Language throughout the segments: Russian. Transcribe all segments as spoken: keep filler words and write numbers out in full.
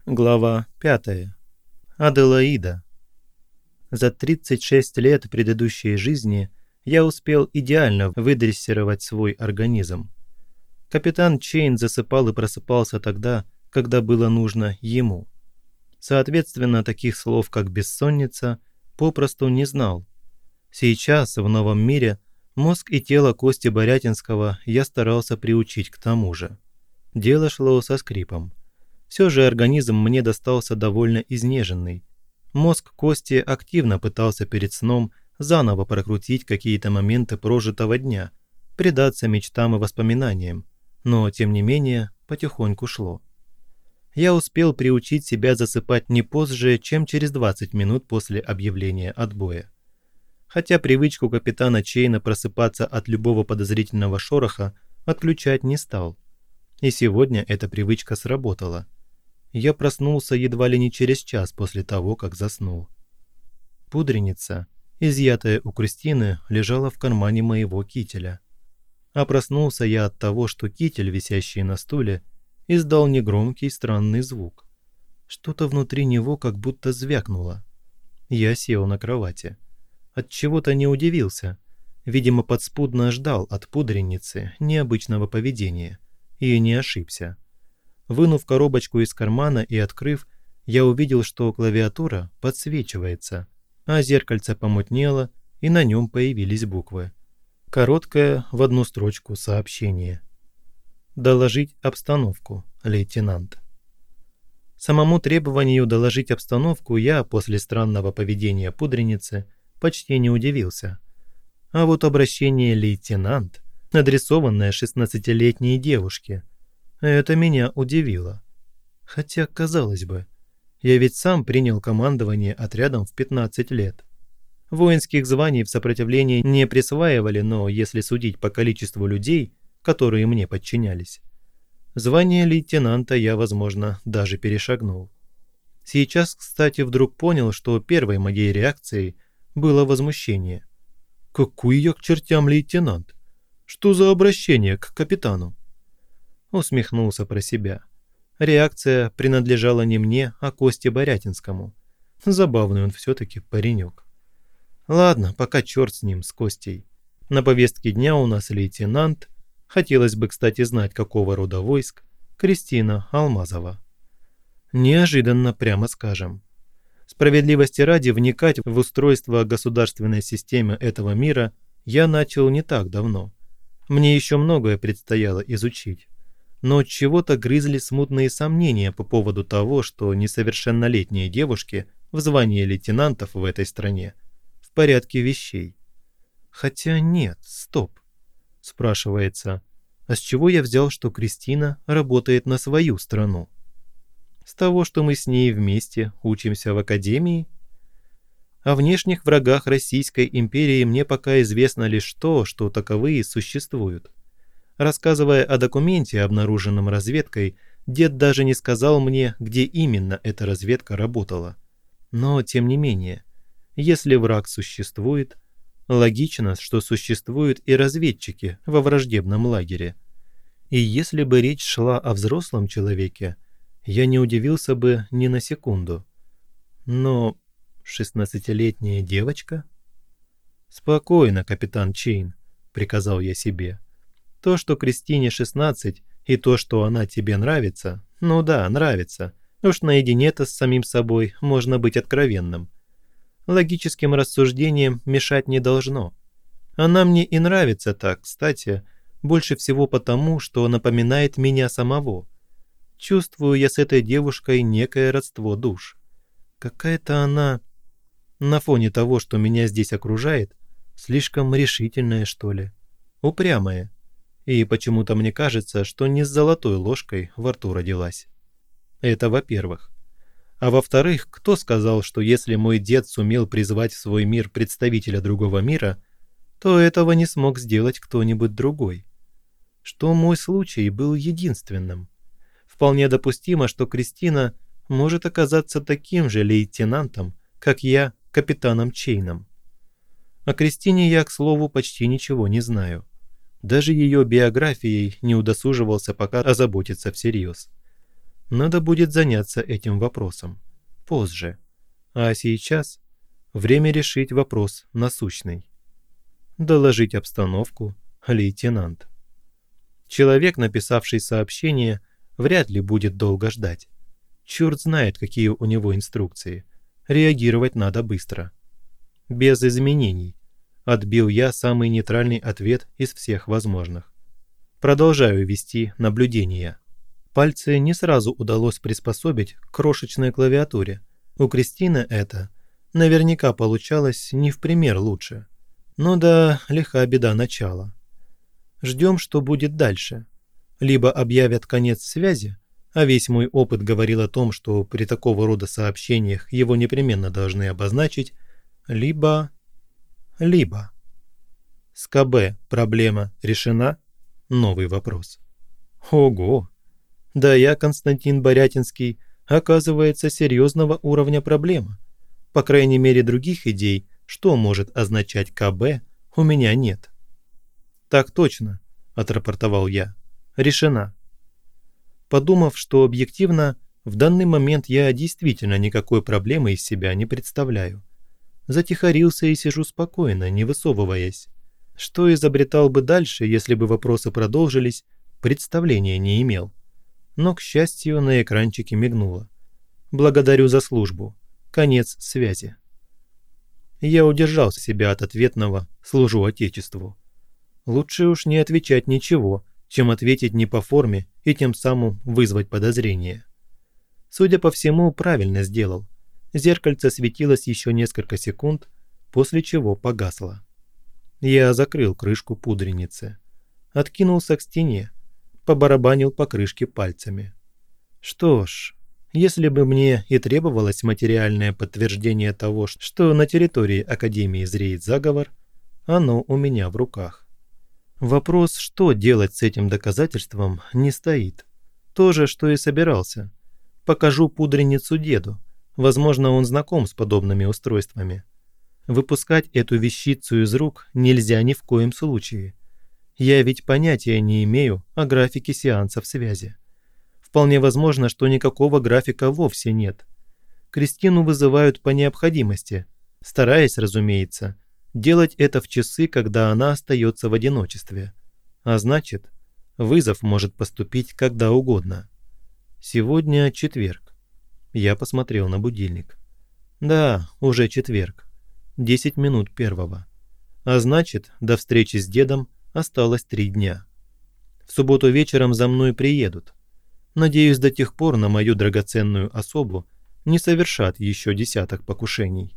Глава пятая. Аделаида. За тридцать шесть лет предыдущей жизни я успел идеально выдрессировать свой организм. Капитан Чейн засыпал и просыпался тогда, когда было нужно ему. Соответственно, таких слов, как «бессонница», попросту не знал. Сейчас, в новом мире, мозг и тело Кости Борятинского я старался приучить к тому же. Дело шло со скрипом. Все же организм мне достался довольно изнеженный. Мозг Кости активно пытался перед сном заново прокрутить какие-то моменты прожитого дня, предаться мечтам и воспоминаниям, но, тем не менее, потихоньку шло. Я успел приучить себя засыпать не позже, чем через двадцать минут после объявления отбоя. Хотя привычку капитана Чейна просыпаться от любого подозрительного шороха отключать не стал. И сегодня эта привычка сработала. Я проснулся едва ли не через час после того, как заснул. Пудреница, изъятая у Кристины, лежала в кармане моего кителя. А проснулся я от того, что китель, висящий на стуле, издал негромкий странный звук. Что-то внутри него как будто звякнуло. Я сел на кровати. Отчего-то не удивился. Видимо, подспудно ждал от пудреницы необычного поведения. И не ошибся. Вынув коробочку из кармана и открыв, я увидел, что клавиатура подсвечивается, а зеркальце помутнело, и на нем появились буквы. Короткое в одну строчку сообщение. «Доложить обстановку, лейтенант». Самому требованию доложить обстановку я после странного поведения пудреницы почти не удивился. А вот обращение «лейтенант», адресованное шестнадцатилетней девушке, это меня удивило. Хотя, казалось бы, я ведь сам принял командование отрядом в пятнадцать лет. Воинских званий в сопротивлении не присваивали, но если судить по количеству людей, которые мне подчинялись, звание лейтенанта я, возможно, даже перешагнул. Сейчас, кстати, вдруг понял, что первой моей реакцией было возмущение. Какой я к чертям лейтенант? Что за обращение к капитану? Усмехнулся про себя. Реакция принадлежала не мне, а Косте Борятинскому. Забавный он все-таки паренек. Ладно, пока черт с ним, с Костей. На повестке дня у нас лейтенант, хотелось бы, кстати, знать, какого рода войск, Кристина Алмазова. Неожиданно, прямо скажем. Справедливости ради, вникать в устройство государственной системы этого мира я начал не так давно. Мне еще многое предстояло изучить. Но чего-то грызли смутные сомнения по поводу того, что несовершеннолетние девушки в звании лейтенантов в этой стране в порядке вещей. Хотя нет, стоп. Спрашивается, а с чего я взял, что Кристина работает на свою страну? С того, что мы с ней вместе учимся в академии? О внешних врагах Российской империи мне пока известно лишь то, что таковые существуют. Рассказывая о документе, обнаруженном разведкой, дед даже не сказал мне, где именно эта разведка работала. Но, тем не менее, если враг существует, логично, что существуют и разведчики во враждебном лагере. И если бы речь шла о взрослом человеке, я не удивился бы ни на секунду. Но шестнадцатилетняя девочка? «Спокойно, капитан Чейн», — приказал я себе. То, что Кристине шестнадцать, и то, что она тебе нравится, ну да, нравится. Уж наедине-то с самим собой можно быть откровенным. Логическим рассуждениям мешать не должно. Она мне и нравится так, кстати, больше всего потому, что напоминает меня самого. Чувствую я с этой девушкой некое родство душ. Какая-то она, на фоне того, что меня здесь окружает, слишком решительная, что ли, упрямая. И почему-то мне кажется, что не с золотой ложкой во рту родилась. Это во-первых. А во-вторых, кто сказал, что если мой дед сумел призвать в свой мир представителя другого мира, то этого не смог сделать кто-нибудь другой? Что мой случай был единственным. Вполне допустимо, что Кристина может оказаться таким же лейтенантом, как я, капитаном Чейном. О Кристине я, к слову, почти ничего не знаю. Даже ее биографией не удосуживался пока озаботиться всерьез. Надо будет заняться этим вопросом. Позже. А сейчас время решить вопрос насущный. Доложить обстановку, лейтенант. Человек, написавший сообщение, вряд ли будет долго ждать. Черт знает, какие у него инструкции. Реагировать надо быстро. Без изменений. Отбил я самый нейтральный ответ из всех возможных. Продолжаю вести наблюдения. Пальцы не сразу удалось приспособить к крошечной клавиатуре. У Кристины это наверняка получалось не в пример лучше. Ну да, лиха беда начала. Ждем, что будет дальше. Либо объявят конец связи, а весь мой опыт говорил о том, что при такого рода сообщениях его непременно должны обозначить, либо... либо... С КБ проблема решена? Новый вопрос. Ого! Да я, Константин Борятинский, оказывается, серьезного уровня проблема. По крайней мере, других идей, что может означать КБ, у меня нет. Так точно, отрапортовал я. Решена. Подумав, что объективно, в данный момент я действительно никакой проблемы из себя не представляю. Затихарился и сижу спокойно, не высовываясь. Что изобретал бы дальше, если бы вопросы продолжились, представления не имел. Но, к счастью, на экранчике мигнуло. Благодарю за службу. Конец связи. Я удержал себя от ответного «служу Отечеству». Лучше уж не отвечать ничего, чем ответить не по форме и тем самым вызвать подозрение. Судя по всему, правильно сделал. Зеркальце светилось еще несколько секунд, после чего погасло. Я закрыл крышку пудреницы. Откинулся к стене, побарабанил по крышке пальцами. Что ж, если бы мне и требовалось материальное подтверждение того, что на территории Академии зреет заговор, оно у меня в руках. Вопрос, что делать с этим доказательством, не стоит. То же, что и собирался. Покажу пудреницу деду. Возможно, он знаком с подобными устройствами. Выпускать эту вещицу из рук нельзя ни в коем случае. Я ведь понятия не имею о графике сеансов связи. Вполне возможно, что никакого графика вовсе нет. Кристину вызывают по необходимости, стараясь, разумеется, делать это в часы, когда она остается в одиночестве. А значит, вызов может поступить когда угодно. Сегодня четверг. Я посмотрел на будильник. Да, уже четверг. Десять минут первого. А значит, до встречи с дедом осталось три дня. В субботу вечером за мной приедут. Надеюсь, до тех пор на мою драгоценную особу не совершат еще десяток покушений.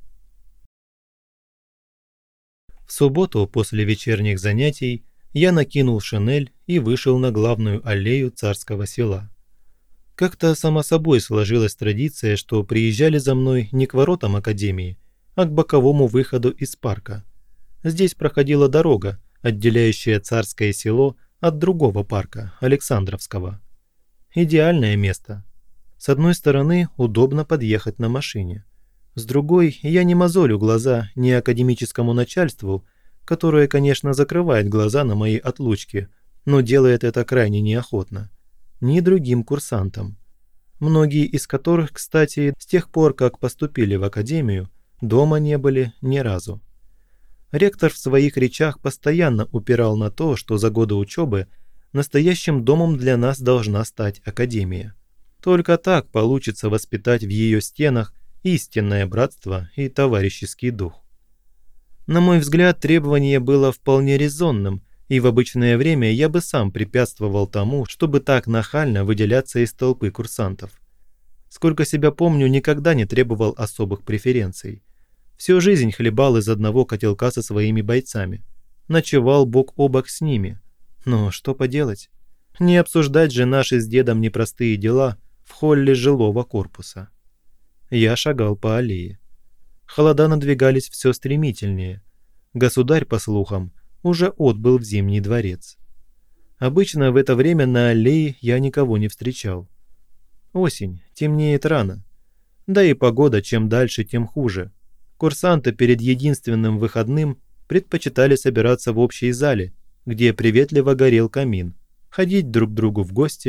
В субботу после вечерних занятий я накинул шинель и вышел на главную аллею Царского Села. Как-то само собой сложилась традиция, что приезжали за мной не к воротам Академии, а к боковому выходу из парка. Здесь проходила дорога, отделяющая Царское Село от другого парка, Александровского. Идеальное место. С одной стороны, удобно подъехать на машине. С другой, я не мозолю глаза ни академическому начальству, которое, конечно, закрывает глаза на мои отлучки, но делает это крайне неохотно, ни другим курсантам. Многие из которых, кстати, с тех пор, как поступили в академию, дома не были ни разу. Ректор в своих речах постоянно упирал на то, что за годы учебы настоящим домом для нас должна стать академия. Только так получится воспитать в ее стенах истинное братство и товарищеский дух. На мой взгляд, требование было вполне резонным, и в обычное время я бы сам препятствовал тому, чтобы так нахально выделяться из толпы курсантов. Сколько себя помню, никогда не требовал особых преференций. Всю жизнь хлебал из одного котелка со своими бойцами. Ночевал бок о бок с ними. Но что поделать? Не обсуждать же наши с дедом непростые дела в холле жилого корпуса. Я шагал по аллее. Холода надвигались все стремительнее. Государь, по слухам, уже отбыл в Зимний дворец. Обычно в это время на аллее я никого не встречал. Осень, темнеет рано. Да и погода чем дальше, тем хуже. Курсанты перед единственным выходным предпочитали собираться в общей зале, где приветливо горел камин, ходить друг к другу в гости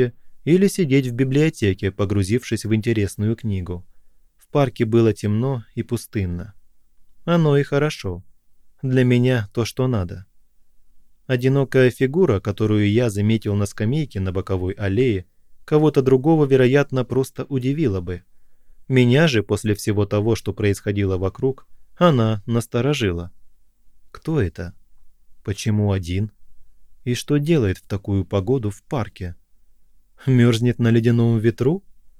или сидеть в библиотеке, погрузившись в интересную книгу. В парке было темно и пустынно. Оно и хорошо. Для меня то, что надо. Одинокая фигура, которую я заметил на скамейке на боковой аллее, кого-то другого, вероятно, просто удивила бы. Меня же, после всего того, что происходило вокруг, она насторожила. Кто это? Почему один? И что делает в такую погоду в парке? Мерзнет на ледяном ветру?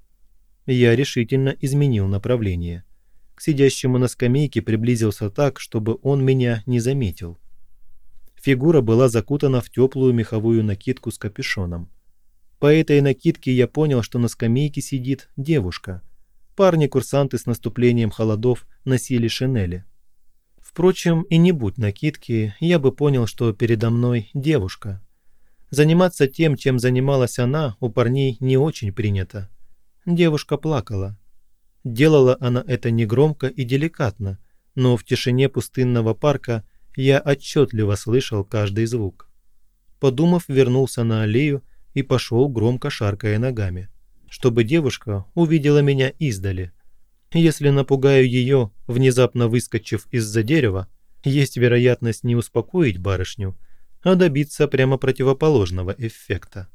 Я решительно изменил направление. К сидящему на скамейке приблизился так, чтобы он меня не заметил. Фигура была закутана в теплую меховую накидку с капюшоном. По этой накидке я понял, что на скамейке сидит девушка. Парни-курсанты с наступлением холодов носили шинели. Впрочем, и не будь накидки, я бы понял, что передо мной девушка. Заниматься тем, чем занималась она, у парней не очень принято. Девушка плакала. Делала она это негромко и деликатно, но в тишине пустынного парка я отчетливо слышал каждый звук. Подумав, вернулся на аллею и пошел, громко шаркая ногами, чтобы девушка увидела меня издали. Если напугаю ее, внезапно выскочив из-за дерева, есть вероятность не успокоить барышню, а добиться прямо противоположного эффекта.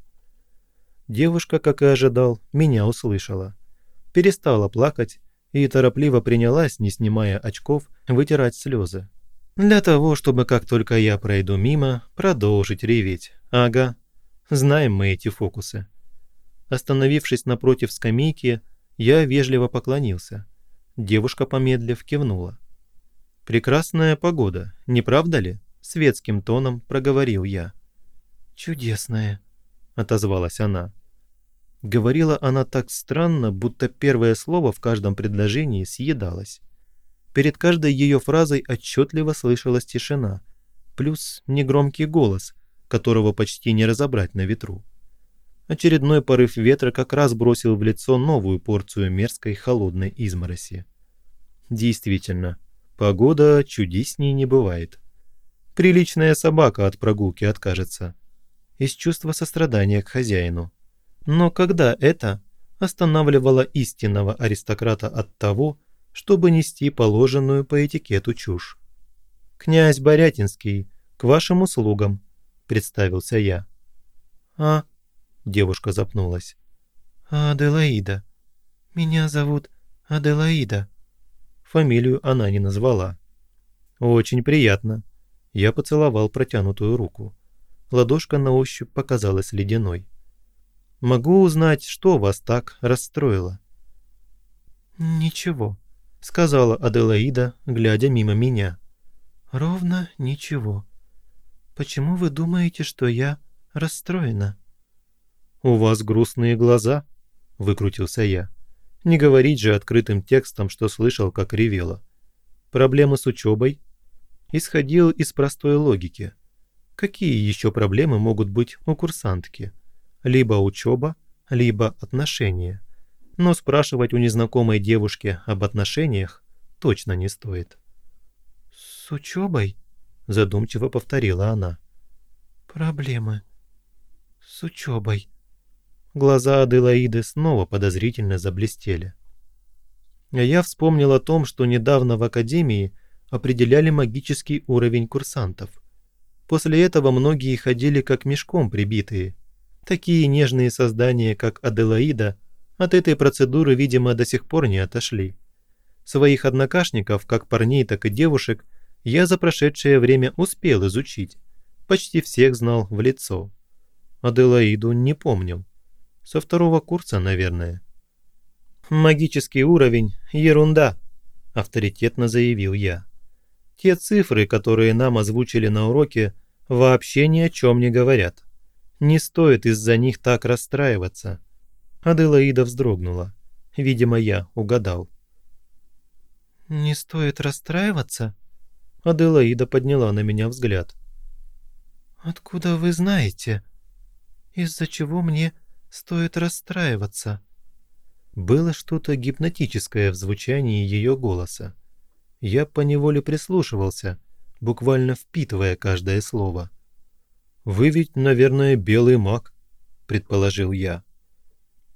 Девушка, как и ожидал, меня услышала. Перестала плакать и торопливо принялась, не снимая очков, вытирать слезы. Для того, чтобы как только я пройду мимо, продолжить реветь. Ага, знаем мы эти фокусы. Остановившись напротив скамейки, я вежливо поклонился. Девушка, помедлив, кивнула. «Прекрасная погода, не правда ли?» – светским тоном проговорил я. «Чудесная», – отозвалась она. Говорила она так странно, будто первое слово в каждом предложении съедалось. Перед каждой ее фразой отчетливо слышалась тишина, плюс негромкий голос, которого почти не разобрать на ветру. Очередной порыв ветра как раз бросил в лицо новую порцию мерзкой холодной измороси. Действительно, погода чудесней не бывает. Приличная собака от прогулки откажется. Из чувства сострадания к хозяину. Но когда это останавливало истинного аристократа от того, чтобы нести положенную по этикету чушь? «Князь Борятинский, к вашим услугам», – представился я. «А?» – девушка запнулась. «Аделаида. Меня зовут Аделаида». Фамилию она не назвала. «Очень приятно». Я поцеловал протянутую руку. Ладошка на ощупь показалась ледяной. «Могу узнать, что вас так расстроило?» «Ничего», — сказала Аделаида, глядя мимо меня. «Ровно ничего. Почему вы думаете, что я расстроена?» «У вас грустные глаза», — выкрутился я. «Не говорить же открытым текстом, что слышал, как ревела. Проблемы с учебой?» Исходил из простой логики. Какие еще проблемы могут быть у курсантки? Либо учеба, либо отношения. Но спрашивать у незнакомой девушки об отношениях точно не стоит. «С учебой?» – задумчиво повторила она. «Проблемы. С учебой». Глаза Аделаиды снова подозрительно заблестели. А я вспомнил о том, что недавно в академии определяли магический уровень курсантов. После этого многие ходили как мешком прибитые. Такие нежные создания, как Аделаида, от этой процедуры, видимо, до сих пор не отошли. Своих однокашников, как парней, так и девушек, я за прошедшее время успел изучить. Почти всех знал в лицо. Аделаиду не помнил. Со второго курса, наверное. «Магический уровень – ерунда», – авторитетно заявил я. «Те цифры, которые нам озвучили на уроке, вообще ни о чем не говорят. Не стоит из-за них так расстраиваться». Аделаида вздрогнула. Видимо, я угадал. «Не стоит расстраиваться?» Аделаида подняла на меня взгляд. «Откуда вы знаете? Из-за чего мне стоит расстраиваться?» Было что-то гипнотическое в звучании ее голоса. Я поневоле прислушивался, буквально впитывая каждое слово. «Вы ведь, наверное, белый маг», – предположил я.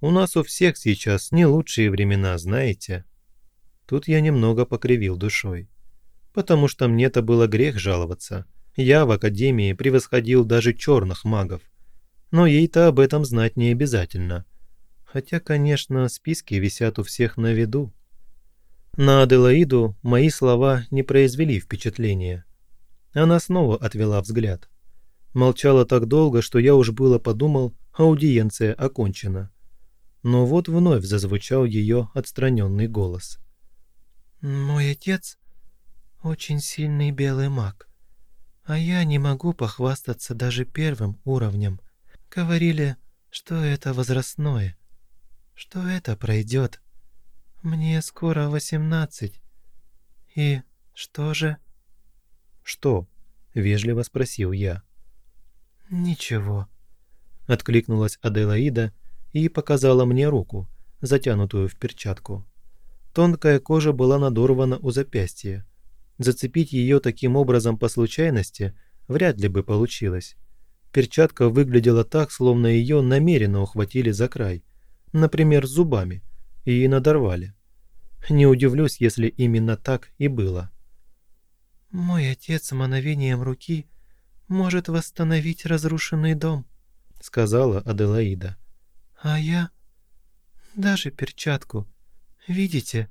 У нас у всех сейчас не лучшие времена, знаете». Тут я немного покривил душой. Потому что мне-то было грех жаловаться. Я в академии превосходил даже черных магов. Но ей-то об этом знать не обязательно. Хотя, конечно, списки висят у всех на виду. На Аделаиду мои слова не произвели впечатления. Она снова отвела взгляд. Молчала так долго, что я уж было подумал, аудиенция окончена. Но вот вновь зазвучал ее отстраненный голос. «Мой отец очень сильный белый маг, а я не могу похвастаться даже первым уровнем. Говорили, что это возрастное, что это пройдет. Мне скоро восемнадцать. И что же?» «Что?» – вежливо спросил я. «Ничего», – откликнулась Аделаида и показала мне руку, затянутую в перчатку. Тонкая кожа была надорвана у запястья. Зацепить ее таким образом по случайности вряд ли бы получилось. Перчатка выглядела так, словно ее намеренно ухватили за край, например, зубами, и надорвали. Не удивлюсь, если именно так и было. «Мой отец мановением руки может восстановить разрушенный дом», — сказала Аделаида. «А я даже перчатку. Видите?»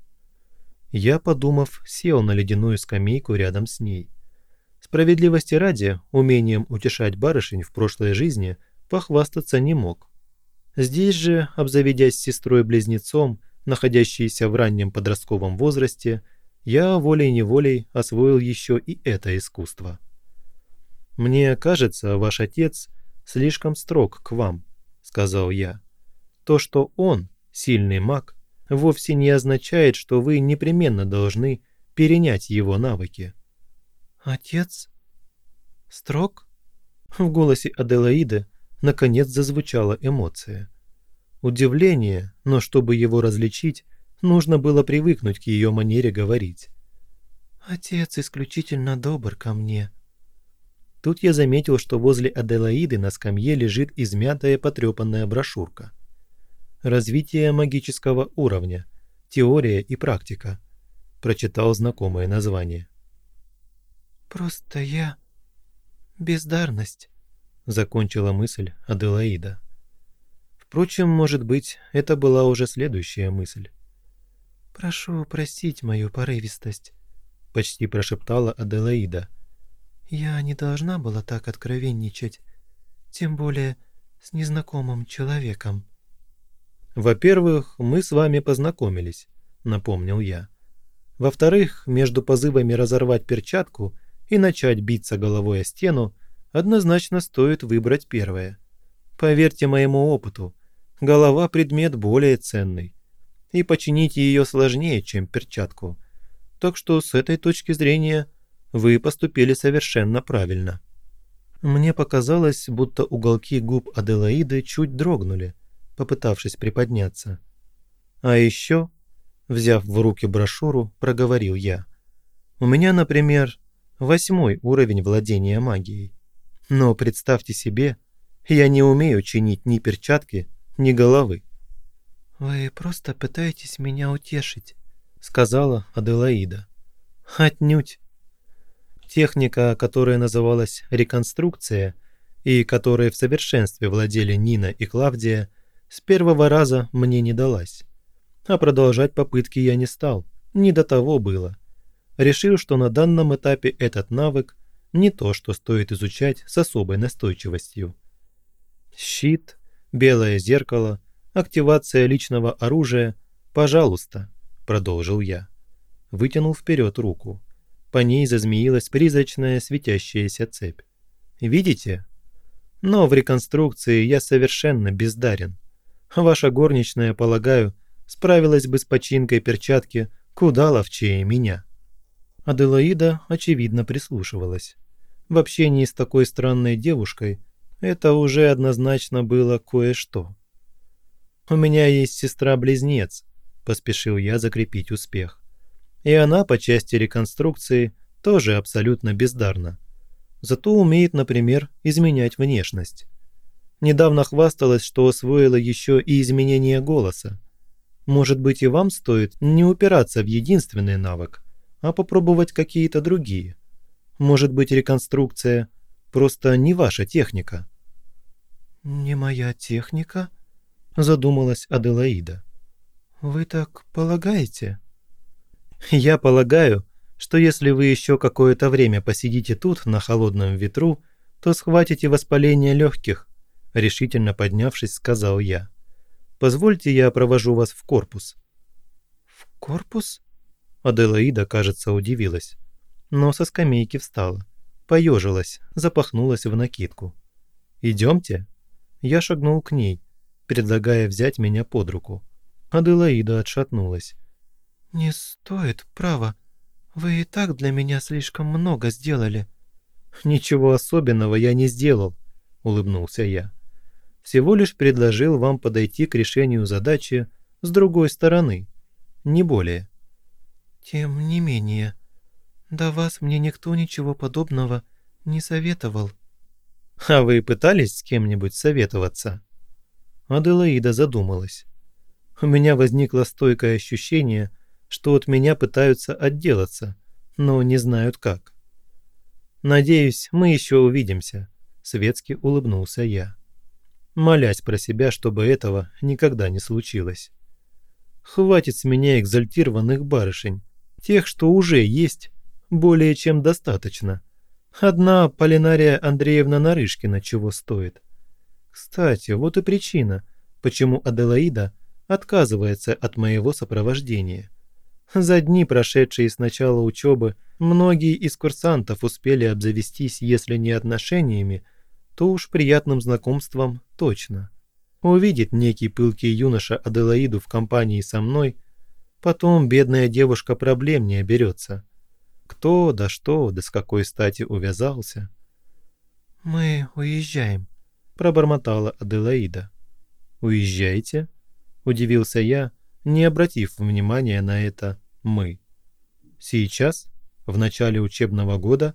Я, подумав, сел на ледяную скамейку рядом с ней. Справедливости ради, умением утешать барышень в прошлой жизни похвастаться не мог. Здесь же, обзаведясь сестрой-близнецом, находящейся в раннем подростковом возрасте, я волей-неволей освоил еще и это искусство. «Мне кажется, ваш отец слишком строг к вам», — сказал я. «То, что он сильный маг, вовсе не означает, что вы непременно должны перенять его навыки». «Отец? Строг?» В голосе Аделаиды наконец зазвучала эмоция. Удивление, но чтобы его различить, нужно было привыкнуть к ее манере говорить. «Отец исключительно добр ко мне». Тут я заметил, что возле Аделаиды на скамье лежит измятая потрепанная брошюрка. «Развитие магического уровня. Теория и практика», – прочитал знакомое название. «Просто я... бездарность», – закончила мысль Аделаида. Впрочем, может быть, это была уже следующая мысль. «Прошу простить мою порывистость», – почти прошептала Аделаида. «Я не должна была так откровенничать, тем более с незнакомым человеком». «Во-первых, мы с вами познакомились», – напомнил я. «Во-вторых, между позывами разорвать перчатку и начать биться головой о стену однозначно стоит выбрать первое. Поверьте моему опыту, голова – предмет более ценный, и починить ее сложнее, чем перчатку. Так что с этой точки зрения вы поступили совершенно правильно». Мне показалось, будто уголки губ Аделаиды чуть дрогнули, попытавшись приподняться. «А еще», взяв в руки брошюру, проговорил я, «у меня, например, восьмой уровень владения магией. Но представьте себе, я не умею чинить ни перчатки, ни головы». «Вы просто пытаетесь меня утешить», — сказала Аделаида. «Отнюдь. Техника, которая называлась реконструкция, и которой в совершенстве владели Нина и Клавдия, с первого раза мне не далась. А продолжать попытки я не стал, не до того было. Решил, что на данном этапе этот навык не то, что стоит изучать с особой настойчивостью. Щит, белое зеркало, активация личного оружия, пожалуйста, продолжил я. Вытянул вперед руку. По ней зазмеилась призрачная светящаяся цепь. Видите? Но в реконструкции я совершенно бездарен. Ваша горничная, полагаю, справилась бы с починкой перчатки куда ловчее меня». Аделаида, очевидно, прислушивалась. В общении с такой странной девушкой это уже однозначно было кое-что. «У меня есть сестра-близнец», – поспешил я закрепить успех. «И она по части реконструкции тоже абсолютно бездарна. Зато умеет, например, изменять внешность. Недавно хвасталась, что освоила еще и изменение голоса. Может быть, и вам стоит не упираться в единственный навык, а попробовать какие-то другие. Может быть, реконструкция просто не ваша техника». «Не моя техника?» – задумалась Аделаида. «Вы так полагаете?» «Я полагаю, что если вы еще какое-то время посидите тут, на холодном ветру, то схватите воспаление легких», – решительно поднявшись, сказал я. «Позвольте, я провожу вас в корпус». «В корпус?» Аделаида, кажется, удивилась, но со скамейки встала, поежилась, запахнулась в накидку. «Идемте?» Я шагнул к ней, предлагая взять меня под руку. Аделаида отшатнулась. «Не стоит, право. Вы и так для меня слишком много сделали». «Ничего особенного я не сделал», – улыбнулся я. «Всего лишь предложил вам подойти к решению задачи с другой стороны, не более». «Тем не менее, до вас мне никто ничего подобного не советовал». «А вы пытались с кем-нибудь советоваться?» Аделаида задумалась. У меня возникло стойкое ощущение, что от меня пытаются отделаться, но не знают как. «Надеюсь, мы еще увидимся», – светски улыбнулся я, молясь про себя, чтобы этого никогда не случилось. «Хватит с меня экзальтированных барышень, тех, что уже есть, более чем достаточно. Одна Полинария Андреевна Нарышкина чего стоит. Кстати, вот и причина, почему Аделаида отказывается от моего сопровождения. За дни, прошедшие с начала учебы, многие из курсантов успели обзавестись, если не отношениями, то уж приятным знакомством точно. Увидит некий пылкий юноша Аделаиду в компании со мной, потом бедная девушка проблем не оберется. Кто, да что, да с какой стати увязался. «Мы уезжаем», – пробормотала Аделаида. «Уезжаете?» – удивился я, не обратив внимания на это «мы». «Сейчас? В начале учебного года?»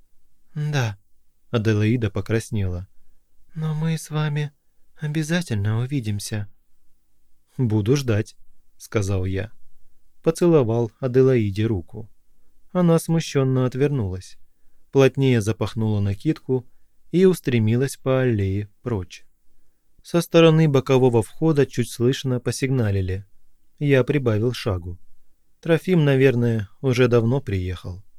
«Да», – Аделаида покраснела. «Но мы с вами обязательно увидимся». «Буду ждать», – сказал я. Поцеловал Аделаиде руку. Она смущенно отвернулась, плотнее запахнула накидку и устремилась по аллее прочь. Со стороны бокового входа чуть слышно посигналили. Я прибавил шагу. Трофим, наверное, уже давно приехал.